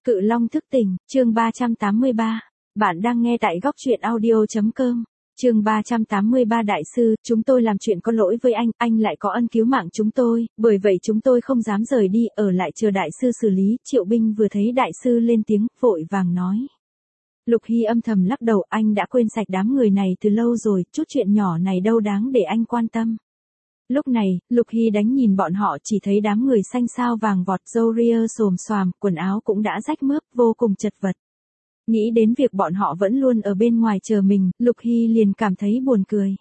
Cự Long thức tỉnh, chương 383. Bạn đang nghe tại góc truyện audio.com. Chương 383 Đại sư, chúng tôi làm chuyện có lỗi với anh lại có ân cứu mạng chúng tôi, bởi vậy chúng tôi không dám rời đi, ở lại chờ đại sư xử lý. Triệu Binh vừa thấy đại sư lên tiếng, vội vàng nói. Lục Hy âm thầm lắc đầu, anh đã quên sạch đám người này từ lâu rồi, chút chuyện nhỏ này đâu đáng để anh quan tâm. Lúc này, Lục Hy đánh nhìn bọn họ, chỉ thấy đám người xanh xao vàng vọt, râu ria xồm xoàm, quần áo cũng đã rách mướp, vô cùng chật vật. Nghĩ đến việc bọn họ vẫn luôn ở bên ngoài chờ mình, Lục Hy liền cảm thấy buồn cười.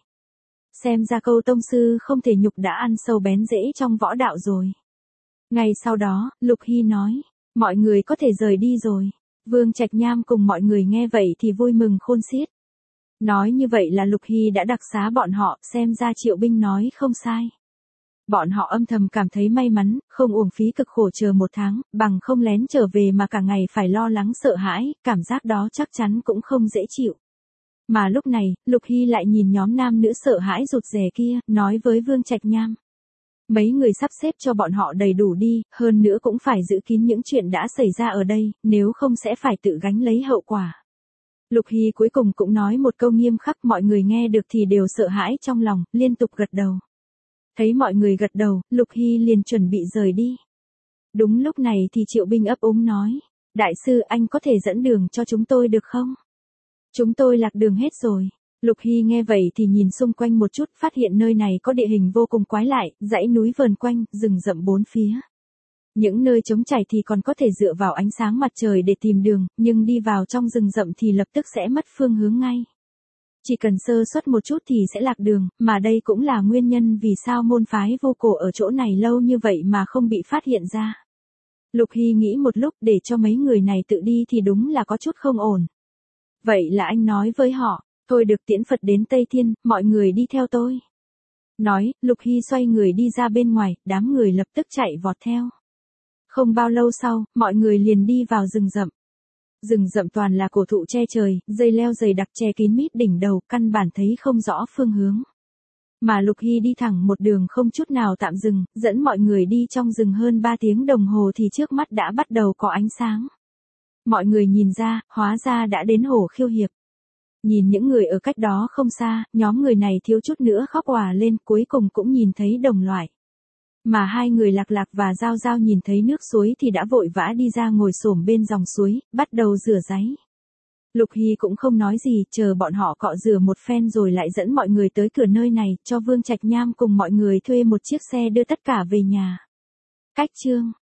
Xem ra câu tông sư không thể nhục đã ăn sâu bén rễ trong võ đạo rồi. Ngày sau đó, Lục Hy nói, mọi người có thể rời đi rồi. Vương Trạch Nham cùng mọi người nghe vậy thì vui mừng khôn xiết. Nói như vậy là Lục Hy đã đặc xá bọn họ, xem ra Triệu Binh nói không sai. Bọn họ âm thầm cảm thấy may mắn, không uổng phí cực khổ chờ một tháng, bằng không lén trở về mà cả ngày phải lo lắng sợ hãi, cảm giác đó chắc chắn cũng không dễ chịu. Mà lúc này, Lục Hy lại nhìn nhóm nam nữ sợ hãi rụt rè kia, nói với Vương Trạch Nham. Mấy người sắp xếp cho bọn họ đầy đủ đi, hơn nữa cũng phải giữ kín những chuyện đã xảy ra ở đây, nếu không sẽ phải tự gánh lấy hậu quả. Lục Hy cuối cùng cũng nói một câu nghiêm khắc, mọi người nghe được thì đều sợ hãi trong lòng, liên tục gật đầu. Thấy mọi người gật đầu, Lục Hy liền chuẩn bị rời đi. Đúng lúc này thì Triệu Binh ấp úng nói, đại sư anh có thể dẫn đường cho chúng tôi được không? Chúng tôi lạc đường hết rồi. Lục Hy nghe vậy thì nhìn xung quanh một chút, phát hiện nơi này có địa hình vô cùng quái lạ, dãy núi vờn quanh, rừng rậm bốn phía. Những nơi trống trải thì còn có thể dựa vào ánh sáng mặt trời để tìm đường, nhưng đi vào trong rừng rậm thì lập tức sẽ mất phương hướng ngay. Chỉ cần sơ suất một chút thì sẽ lạc đường, mà đây cũng là nguyên nhân vì sao môn phái vô cổ ở chỗ này lâu như vậy mà không bị phát hiện ra. Lục Hy nghĩ một lúc, để cho mấy người này tự đi thì đúng là có chút không ổn. Vậy là anh nói với họ, tôi được tiễn Phật đến Tây Thiên, mọi người đi theo tôi. Nói, Lục Hy xoay người đi ra bên ngoài, đám người lập tức chạy vọt theo. Không bao lâu sau, mọi người liền đi vào rừng rậm. Rừng rậm toàn là cổ thụ che trời, dây leo dày đặc che kín mít đỉnh đầu, căn bản thấy không rõ phương hướng. Mà Lục Hy đi thẳng một đường không chút nào tạm dừng, dẫn mọi người đi trong rừng hơn 3 tiếng đồng hồ thì trước mắt đã bắt đầu có ánh sáng. Mọi người nhìn ra, hóa ra đã đến Hổ Khiêu Hiệp. Nhìn những người ở cách đó không xa, nhóm người này thiếu chút nữa khóc òa lên, cuối cùng cũng nhìn thấy đồng loại. Mà hai người Lạc Lạc và Giao Giao nhìn thấy nước suối thì đã vội vã đi ra ngồi xổm bên dòng suối, bắt đầu rửa ráy. Lục Hy cũng không nói gì, chờ bọn họ cọ rửa một phen rồi lại dẫn mọi người tới cửa nơi này, cho Vương Trạch Nham cùng mọi người thuê một chiếc xe đưa tất cả về nhà. Cách chương